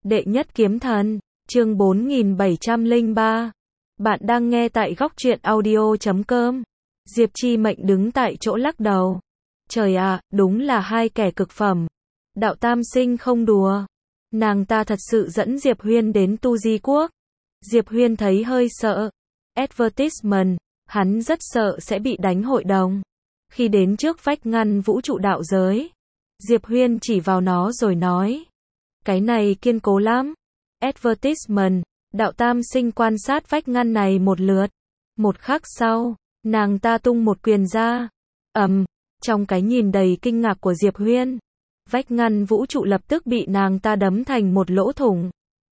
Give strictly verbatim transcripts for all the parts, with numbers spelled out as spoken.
Đệ nhất kiếm thần, chương bốn nghìn bảy trăm lẻ ba. Bạn đang nghe tại góc truyện audio chấm com. Diệp Chi Mệnh đứng tại chỗ lắc đầu. Trời ạ, đúng là hai kẻ cực phẩm. Đạo Tam Sinh không đùa. Nàng ta thật sự dẫn Diệp Huyên đến Tu Di Quốc. Diệp Huyên thấy hơi sợ. Advertisement, hắn rất sợ sẽ bị đánh hội đồng. Khi đến trước vách ngăn vũ trụ đạo giới, Diệp Huyên chỉ vào nó rồi nói. Cái này kiên cố lắm. Advertisement, Đạo Tam Sinh quan sát vách ngăn này một lượt. Một khắc sau, nàng ta tung một quyền ra. Ầm, trong cái nhìn đầy kinh ngạc của Diệp Huyên, vách ngăn vũ trụ lập tức bị nàng ta đấm thành một lỗ thủng.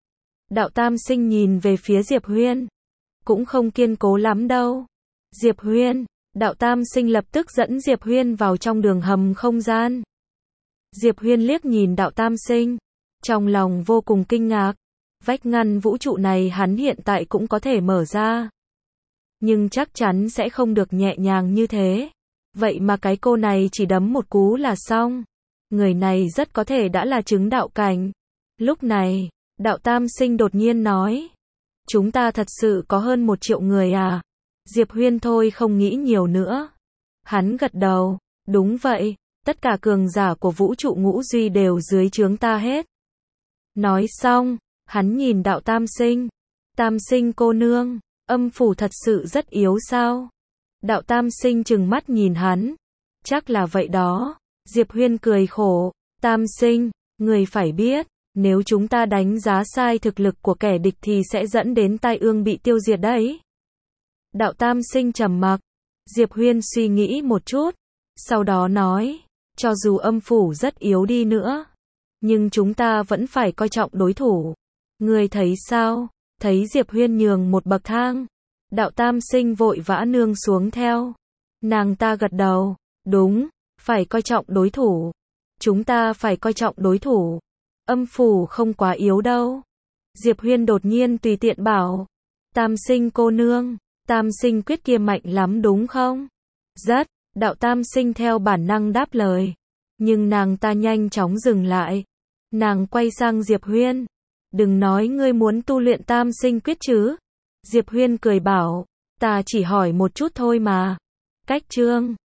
Đạo Tam Sinh nhìn về phía Diệp Huyên. Cũng không kiên cố lắm đâu. Diệp Huyên, Đạo Tam Sinh lập tức dẫn Diệp Huyên vào trong đường hầm không gian. Diệp Huyên liếc nhìn Đạo Tam Sinh, trong lòng vô cùng kinh ngạc. Vách ngăn vũ trụ này hắn hiện tại cũng có thể mở ra, nhưng chắc chắn sẽ không được nhẹ nhàng như thế. Vậy mà cái cô này chỉ đấm một cú là xong. Người này rất có thể đã là chứng đạo cảnh. Lúc này, Đạo Tam Sinh đột nhiên nói. Chúng ta thật sự có hơn một triệu người à? Diệp Huyên thôi không nghĩ nhiều nữa. Hắn gật đầu. Đúng vậy, tất cả cường giả của vũ trụ ngũ duy đều dưới trướng ta hết. Nói xong, hắn nhìn Đạo Tam Sinh. Tam Sinh cô nương, âm phủ thật sự rất yếu sao? Đạo Tam Sinh trừng mắt nhìn hắn. Chắc là vậy đó. Diệp Huyên cười khổ. Tam Sinh, người phải biết, nếu chúng ta đánh giá sai thực lực của kẻ địch thì sẽ dẫn đến tai ương bị tiêu diệt đấy. Đạo Tam Sinh trầm mặc. Diệp Huyên suy nghĩ một chút, sau đó nói, cho dù âm phủ rất yếu đi nữa, nhưng chúng ta vẫn phải coi trọng đối thủ. Ngươi thấy sao? Thấy Diệp Huyên nhường một bậc thang, Đạo Tam Sinh vội vã nương xuống theo. Nàng ta gật đầu. Đúng, phải coi trọng đối thủ. Chúng ta phải coi trọng đối thủ. Âm phủ không quá yếu đâu. Diệp Huyên đột nhiên tùy tiện bảo. Tam Sinh cô nương, Tam Sinh quyết kia mạnh lắm đúng không? Rất. Đạo Tam Sinh theo bản năng đáp lời. Nhưng nàng ta nhanh chóng dừng lại. Nàng quay sang Diệp Huyên. Đừng nói ngươi muốn tu luyện Tam Sinh quyết chứ. Diệp Huyên cười bảo. Ta chỉ hỏi một chút thôi mà. Cách chương.